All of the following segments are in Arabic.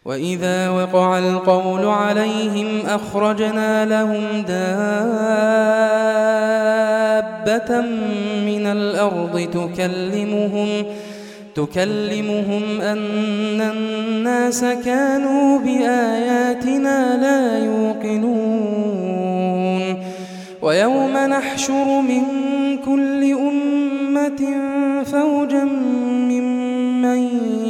وإذا وقع القول عليهم أخرجنا لهم دابة من الأرض تكلمهم أن الناس كانوا بآياتنا لا يوقنون ويوم نحشر من كل أمة فوجا ممن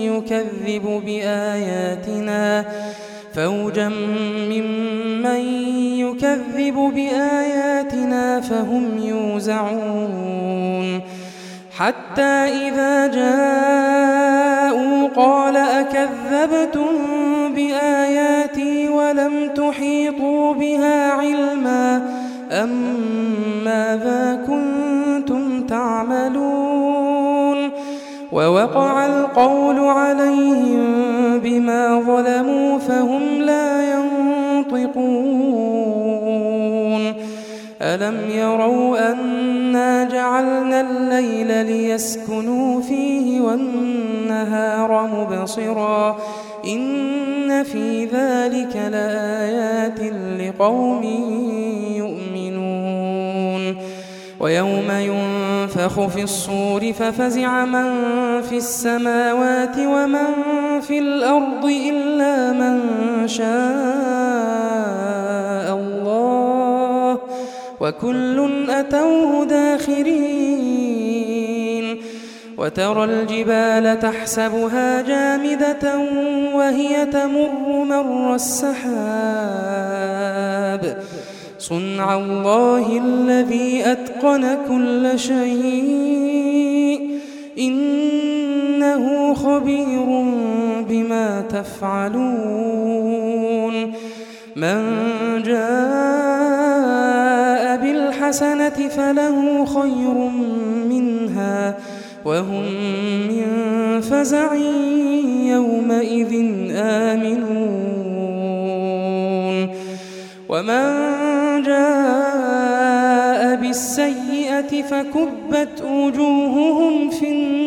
يكذب بآياتنا فهم يوزعون حتى إذا جاءوا قال أكذبتم بآياتي ولم تحيطوا بها علما أم ماذا كنتم تعملون ووقع القول عليهم بما ظلموا فهم لا ينطقون ألم يروا أنا جعلنا الليل ليسكنوا فيه والنهار مبصرا إن في ذلك لآيات لقوم يؤمنون ويوم ينفخ في الصور ففزع من في السماوات ومن في الأرض إلا من شاء الله وكل أتوه داخرين وترى الجبال تحسبها جامدة وهي تمر مر السحاب صنع الله الذي أتقن كل شيء إنه خبير بما تفعلون من جاء بالحسنة فله خير منها وهم من فزع يومئذ آمنون ومن جاء بالسيئة فكبت وجوههم في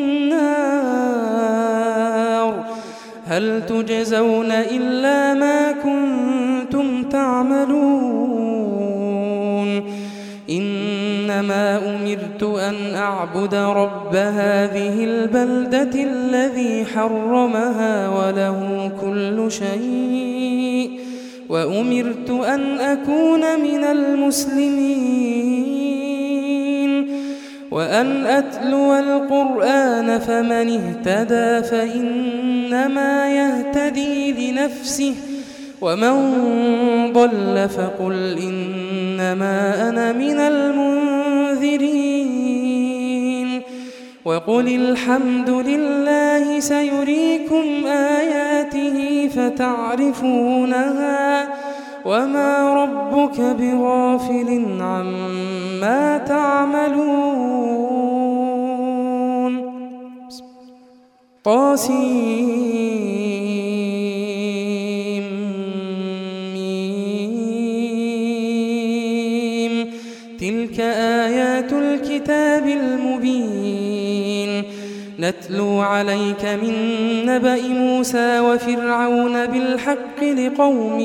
النار هل تجزون إلا ما كنتم تعملون إنما أمرت أن أعبد رب هذه البلدة الذي حرمها وله كل شيء وأمرت أن أكون من المسلمين وأن أتلو القرآن فمن اهتدى فإنما يهتدي لنفسه ومن ضل فقل إنما أنا من المنذرين وقل الحمد لله سيريكم آياته فتعرفونها وما ربك بغافل عما تعملون طاسيم تلك آيات الكتاب المبين نتلو عليك من نبأ موسى وفرعون بالحق لقوم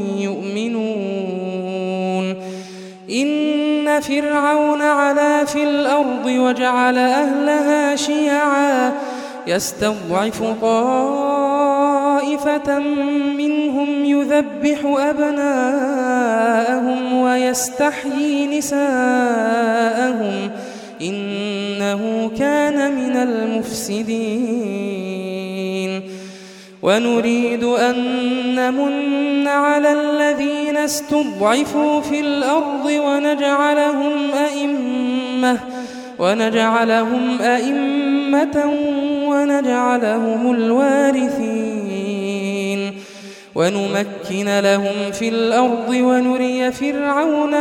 يؤمنون إن فرعون علا في الأرض وجعل أهلها شيعا يستضعف طائفة منهم يذبح أبناءهم ويستحيي نساءهم إنه كان من المفسدين ونريد أن نمن على الذين استضعفوا في الأرض ونجعلهم أئمة ونجعلهم الوارثين ونمكن لهم في الأرض ونري فرعون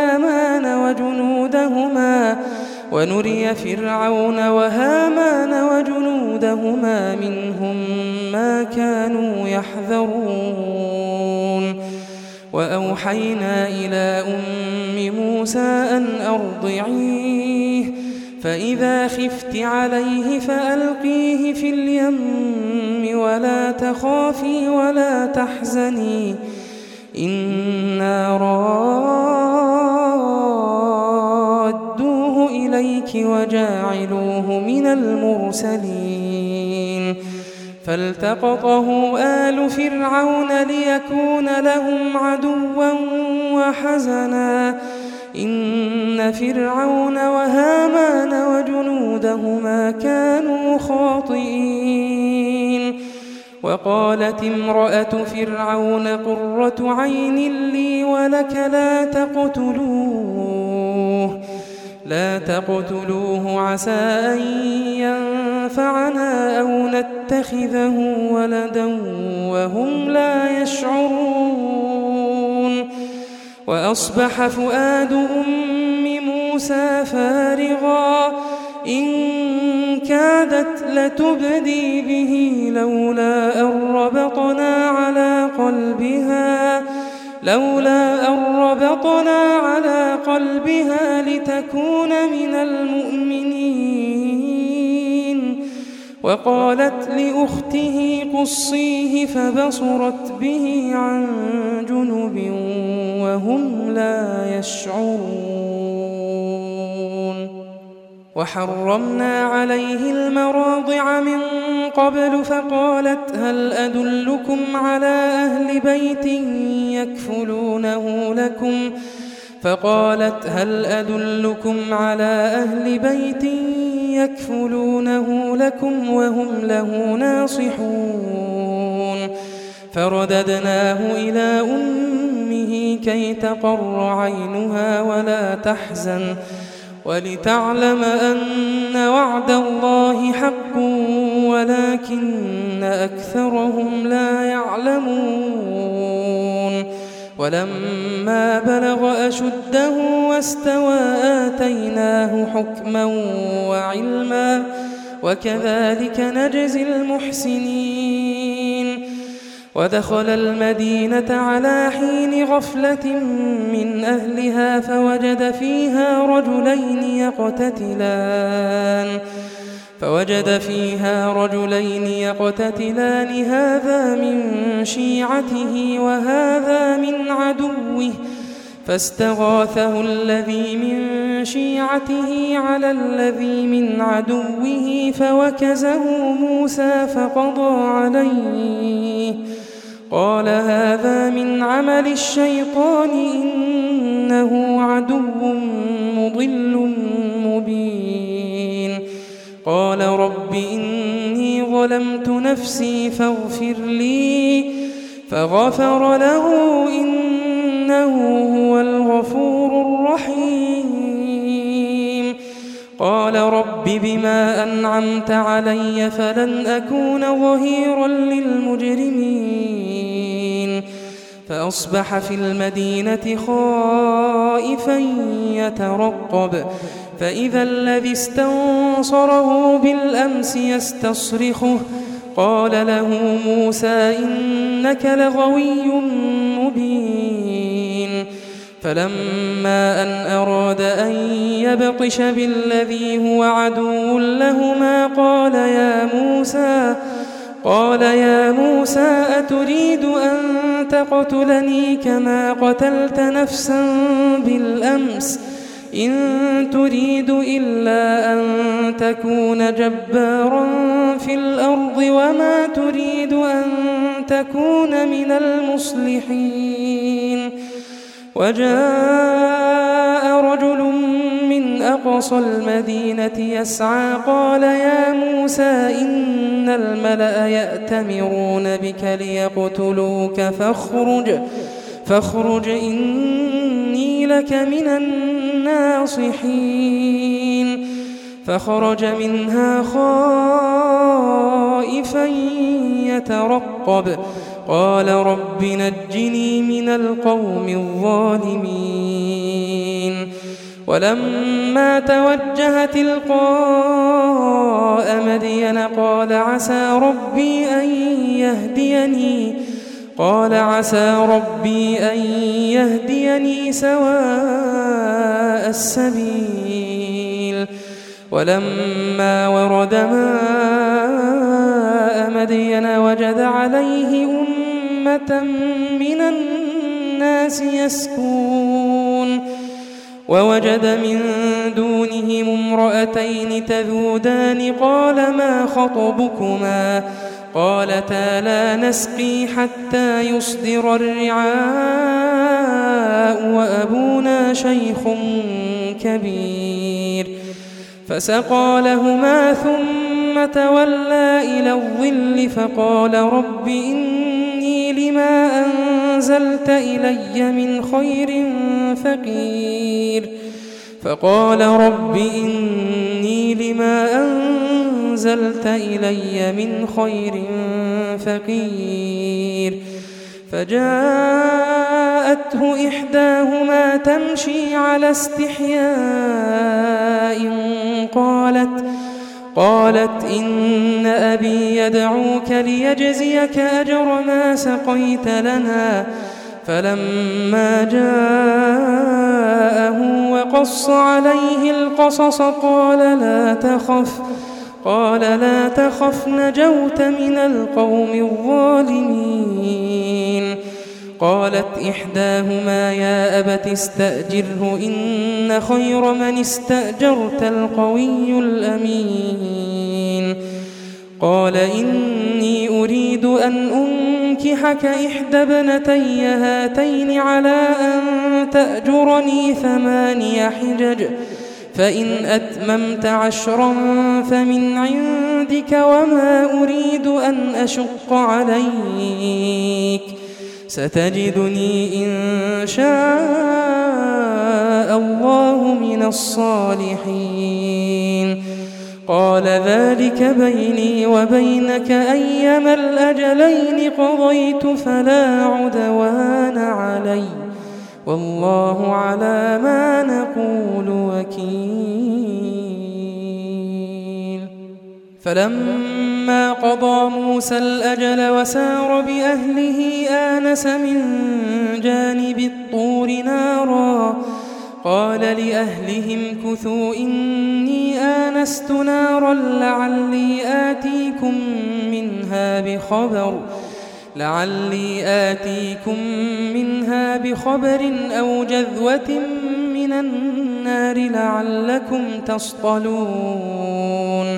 وهامان وجنودهما منهم ما كانوا يحذرون وأوحينا إلى أم موسى أن أرضعيه فإذا خفت عليه فألقيه في اليم ولا تخافي ولا تحزني إنا رادوه إليك وجاعلوه من المرسلين فالتقطه آل فرعون ليكون لهم عدوا وحزنا إن فرعون وهامان وجنودهما كانوا خاطئين وقالت امرأة فرعون قرة عين لي ولك لا تقتلوه عسى أن ينفعنا أو نتخذه ولدا وهم لا يشعرون وأصبح فؤاد أم موسى فارغا إن كادت لتبدي به لولا أن ربطنا على قلبها لتكون من المؤمنين وقالت لأخته قصيه فبصرت به عن جنب وهم لا يشعرون وحرمنا عليه المراضع من قبل فقالت هل أدلكم على أهل بيت يكفلونه لكم وهم له ناصحون فرددناه إلى أمه كي تقر عينها ولا تحزن ولتعلم أن وعد الله حق ولكن أكثرهم لا يعلمون ولما بلغ أشده واستوى آتيناه حكما وعلما وكذلك نجزي المحسنين ودخل المدينة على حين غفلة من أهلها فوجد فيها رجلين يقتتلان هذا من شيعته وهذا من عدوه فاستغاثه الذي من شيعته على الذي من عدوه فوكزه موسى فقضى عليه قال هذا من عمل الشيطان إنه عدو مضل مبين قال رب إني ظلمت نفسي فاغفر لي فغفر له إنه هو الغفور الرحيم قال رب بما أنعمت علي فلن أكون ظهيرا للمجرمين فأصبح في المدينة خائفا يترقب فإذا الذي استنصره بالأمس يستصرخه قال له موسى إنك لغوي مبين فلما أن أراد أن يبطش بالذي هو عدو لهما قال يا موسى أتريد أن تقتلني كما قتلت نفسا بالأمس إن تريد إلا أن تكون جبارا في الأرض وما تريد أن تكون من المصلحين وجاء رجل من أقصى المدينة يسعى قال يا موسى إن الملأ يأتمرون بك ليقتلوك فاخرج إني لك من الناصحين فخرج منها خائفا يترقب قال رب نجني من القوم الظالمين ولما توجه تلقاء مدين قال عسى ربي أن يهديني سواء السبيل ولما ورد ماء مدين وجد عليه أمة من الناس يسكون ووجد من دونهم امرأتين تذودان قال ما خطبكما قالتا لا نسقي حتى يصدر الرعاء وأبونا شيخ كبير فسقى لهما ثم تولى إلى الظل فقال رب إني لما أنزلت إلي من خير فقير فقال رب إني لما أنزلت إلي من خير فقير فجاءته إحداهما تمشي على استحياء قالت إن أبي يدعوك ليجزيك أجر ما سقيت لنا فلما جاءه وقص عليه القصص قال لا تخف نجوت من القوم الظالمين قالت إحداهما يا أبت استأجره إن خير من استأجرت القوي الأمين قال إني أريد أن أنكحك إحدى ابنتي هاتين على أن تأجرني 8 حجج فإن أتممت 10 فمن عندك وما أريد أن أشق عليك ستجدني إن شاء الله من الصالحين قال ذلك بيني وبينك أيما الأجلين قضيت فلا عدوان علي والله على ما نقول وكيل فلما قضى موسى الأجل وسار بأهله آنس من جانب الطور نارا قال لأهلهم كثوا إني آنست نارا لعلي آتيكم منها بخبر أو جذوة من النار لعلكم تصطلون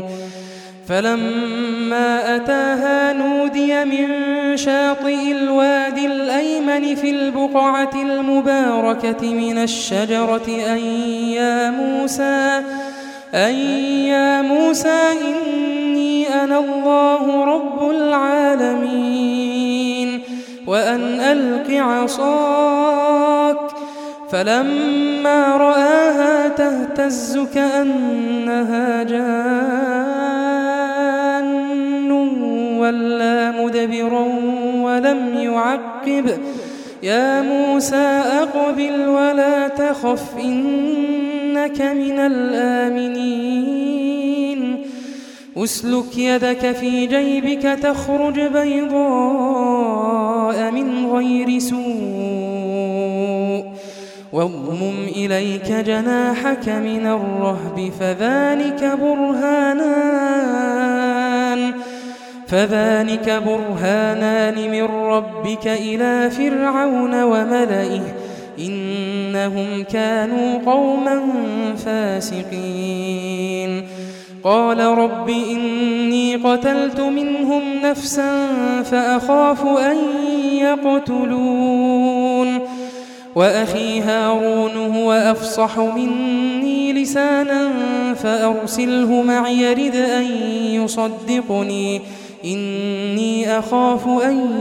فلما أتاها نودي من شاطئ الوادي الأيمن في البقعة المباركة من الشجرة أن يا موسى إني أنا الله رب العالمين وأن ألق عصاك فلما رآها تهتز كأنها جان ولا مدبرا ولم يعقب يا موسى أقبل ولا تخف إنك من الآمنين أسلك يدك في جيبك تخرج بيضاء من غير سوء واضمم إليك جناحك من الرهب فذلك برهانان من ربك إلى فرعون وملئه إنهم كانوا قوما فاسقين قال رب إني قتلت منهم نفسا فأخاف أن يقتلون وأخي هارون هو أفصح مني لسانا فأرسله معي يرد أن يصدقني إني أخاف أن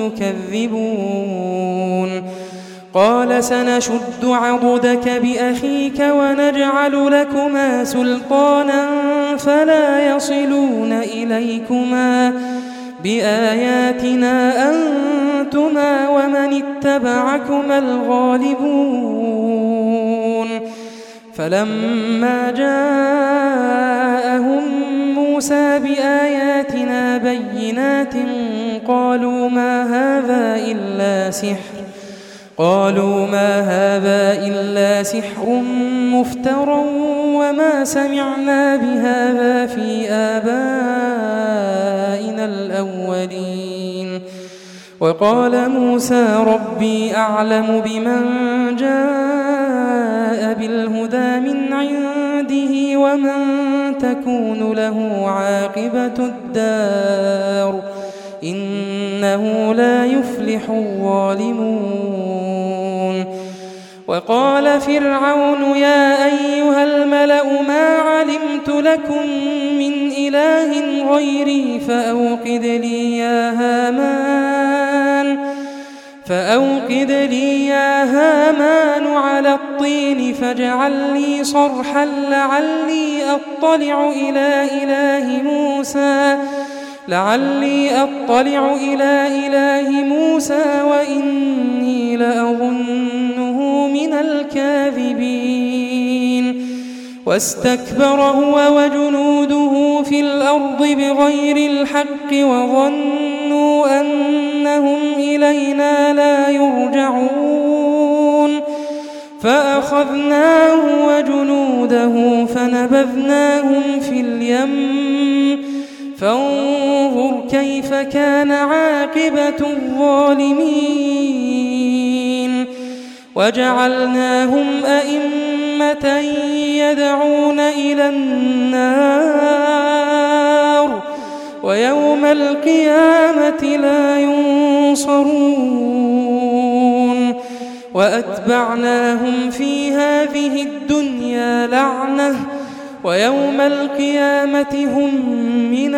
يكذبون قال سنشد عضدك بأخيك ونجعل لكما سلطانا فلا يصلون إليكما بآياتنا أنتما ومن اتبعكما الغالبون فلما جاءهم موسى بآياتنا بينات قالوا ما هذا إلا سحر قالوا ما هذا إلا سحر مفترى وما سمعنا بهذا في آبائنا الأولين. وقال موسى ربي أعلم بمن جاء بالهدى من عنده ومن تكون له عاقبة الدار إنه لا يفلح الظالمون. وقال فرعون يا أيها الملأ ما علمت لكم من إله غيري فأوقد لي يا هامان على الطين فاجعل لي صرحا لعلي أطلع إلى إله موسى وإني لأظنه من الكاذبين. واستكبر هو وجنوده في الأرض بغير الحق وظنوا أنهم إلينا لا يرجعون فأخذناه وجنوده فنبذناهم في اليم فانظر كيف كان عاقبة الظالمين. وجعلناهم أئمة يدعون إلى النار ويوم القيامة لا ينصرون. وأتبعناهم في هذه الدنيا لعنة ويوم القيامة هم من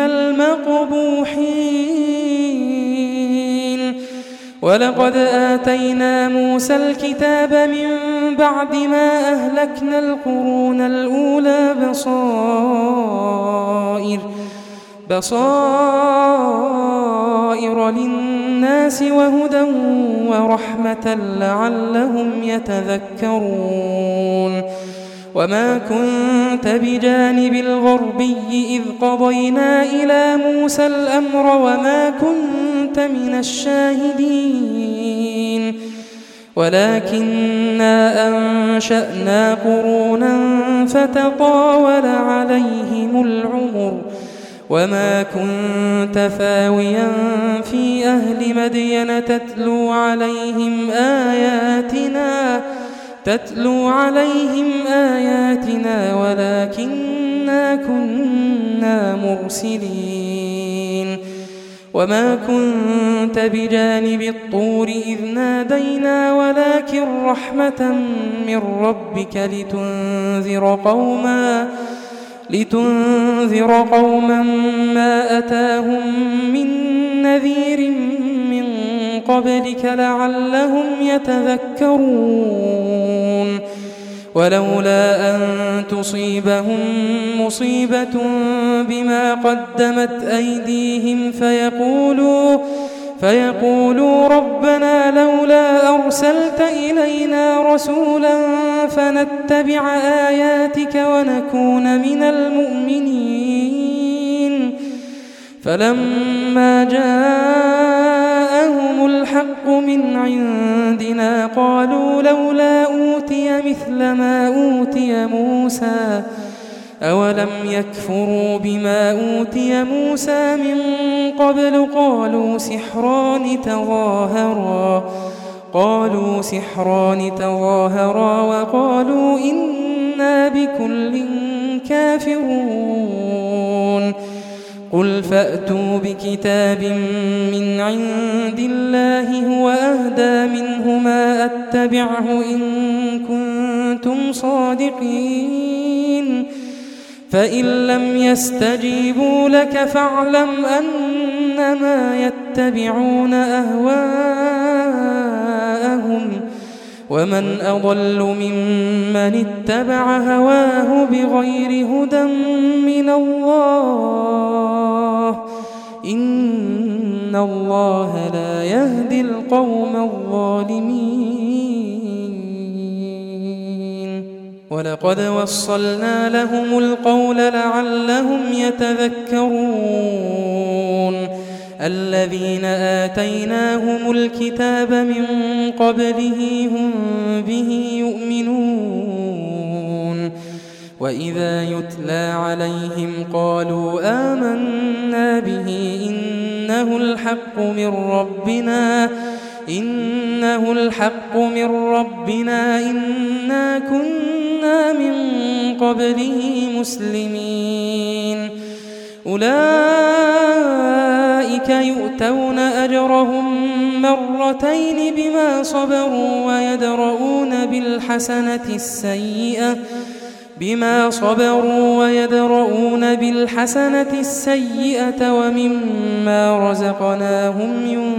المقبوحين. ولقد آتينا موسى الكتاب من بعد ما أهلكنا القرون الأولى بصائر للناس وهدى ورحمة لعلهم يتذكرون. وما كنت بجانب الغربي إذ قضينا إلى موسى الأمر وما كنت من الشاهدين ولكننا أنشأنا قرونا فتطاول عليهم العمر وما كنت ثاويا في أهل مدين تتلو عليهم آياتنا ولكننا كنا مرسلين. وما كنت بجانب الطور إذ نادينا ولكن رحمة من ربك لتنذر قوما ما أتاهم من نذير من قبلك لعلهم يتذكرون. ولولا أن تصيبهم مصيبة بما قدمت أيديهم فيقولوا ربنا لولا أرسلت إلينا رسولا فنتبع آياتك ونكون من المؤمنين. فلما جاءهم الحق من عندنا قالوا لولا أوتي مثل ما أوتي موسى أولم يكفروا بما أوتي موسى من قبل قالوا سحران تظاهرا وقالوا إنا بكل كافرون. قل فأتوا بكتاب من عند الله هو أهدى منه ما أتبعه إن كنتم صادقين. فإن لم يستجيبوا لك فاعلم أنما يتبعون أهواءهم ومن أضل ممن اتبع هواه بغير هدى من الله إن الله لا يهدي القوم الظالمين. ولقد وصلنا لهم القول لعلهم يتذكرون. الذين آتيناهم الكتاب من قبله هم به يؤمنون وإذا يتلى عليهم قالوا آمنا به إنه الحق من ربنا إنا كنا من قبله مسلمين أولئك يؤتون أجرهم مرتين بما صبروا ويدرؤون بالحسنة السيئة ومما رزقناهم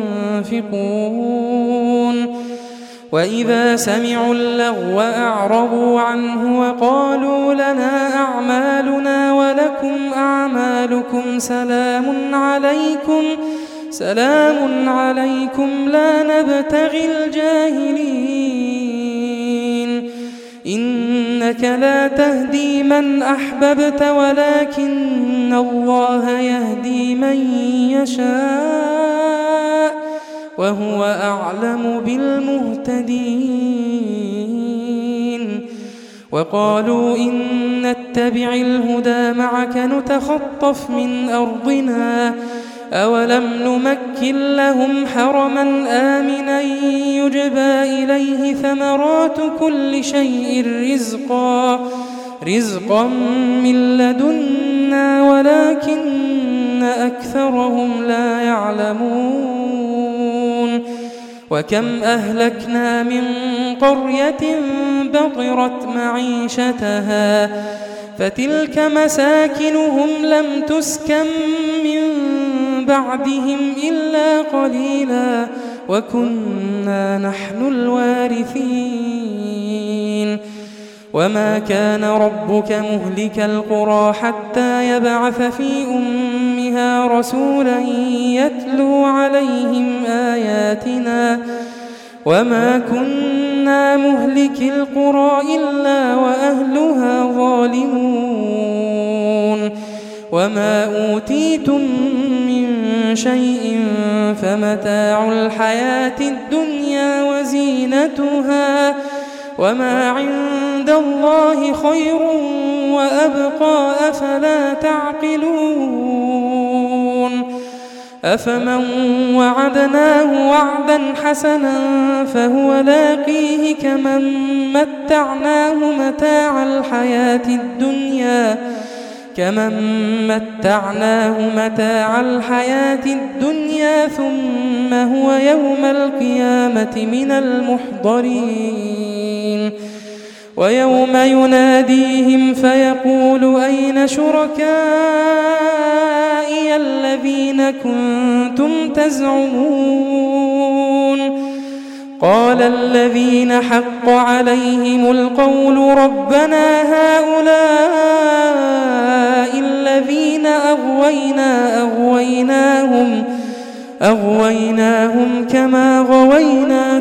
ينفقون وإذا سمعوا اللغو أعرضوا عنه وقالوا لنا أعمالنا ولكم أعمالكم سلام عليكم لا نبتغي الجاهلين إنك لا تهدي من أحببت ولكن الله يهدي من يشاء وهو أعلم بالمهتدين وقالوا إن نتبع الهدى معك نتخطف من أرضنا أولم نمكن لهم حرما آمنا يجبى إليه ثمرات كل شيء رزقا من لدنا ولكن أكثرهم لا يعلمون وكم أهلكنا من قرية بطرت معيشتها فتلك مساكنهم لم تسكن من بعدهم إلا قليلا وكنا نحن الوارثين وما كان ربك مهلك القرى حتى يبعث في أمها رسولا يتلو عليهم آياتنا وما كنا مهلك القرى إلا وأهلها ظالمون وما أوتيتم من شيء فمتاع الحياة الدنيا وزينتها وما عند الله خير وأبقى أفلا تعقلون أفمن وعدناه وعدا حسنا فهو لاقيه كمن متعناه متاع الحياة الدنيا ثم هو يوم القيامة من المحضرين ويوم يناديهم فيقول أين شركائي الذين كنتم تزعمون قال الذين حق عليهم القول ربنا هؤلاء الذين أغويناهم كما غوينا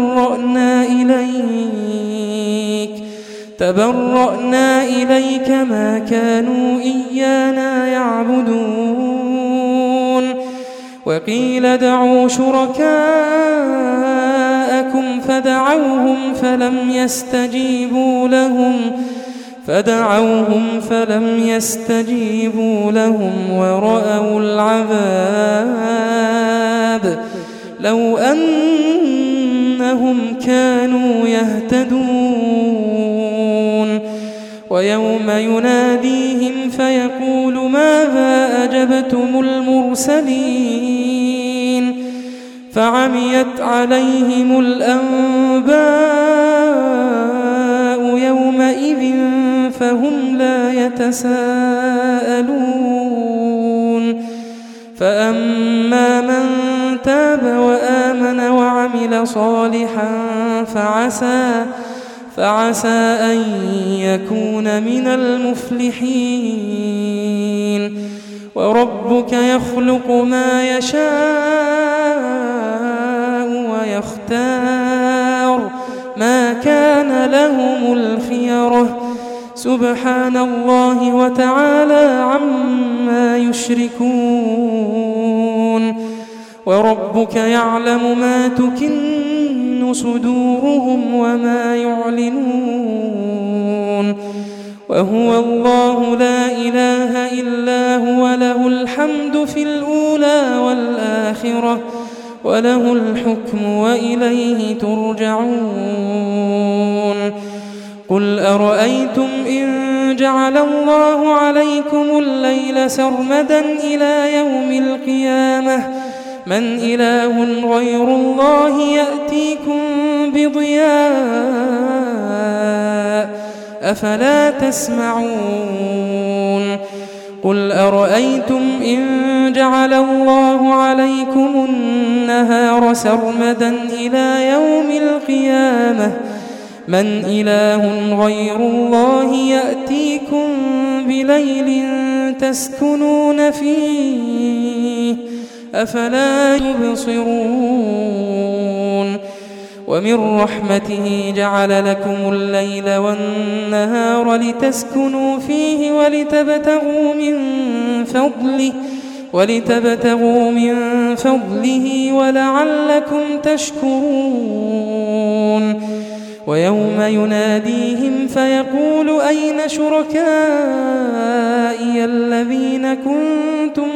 تبرأنا إليك ما كانوا إيانا يعبدون وقيل ادعوا شركاءكم فدعوهم فلم يستجيبوا لهم ورأوا العذاب لو أنهم كانوا يهتدون ويوم يناديهم فيقول ماذا أجبتم المرسلين فعميت عليهم الأنباء يومئذ فهم لا يتساءلون فأما من تاب وآمن وعمل صالحا فعسى أن يكون من المفلحين وربك يخلق ما يشاء ويختار ما كان لهم الخيرة سبحان الله وتعالى عما يشركون وربك يعلم ما تكن صدورهم وما يعلنون وهو الله لا إله إلا هو له الحمد في الأولى والآخرة وله الحكم وإليه ترجعون قل أرأيتم إن جعل الله عليكم الليل سرمدا إلى يوم القيامة من إله غير الله يأتيكم بضياء أفلا تسمعون قل أرأيتم إن جعل الله عليكم النهار سرمدا إلى يوم القيامة من إله غير الله يأتيكم بليل تسكنون فيه أفلا يبصرون ومن رحمته جعل لكم الليل والنهار لتسكنوا فيه ولتبتغوا من فضله ولعلكم تشكرون ويوم يناديهم فيقول أين شركائي الذين كنتم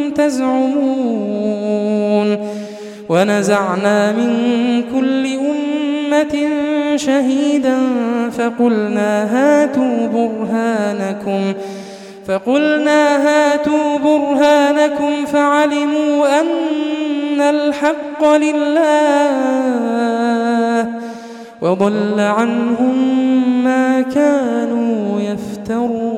تزعمون ونزعنا من كل أمة شهيدا فقلنا هاتوا برهانكم فعلموا أن الحق لله وضل عنهم ما كانوا يفترون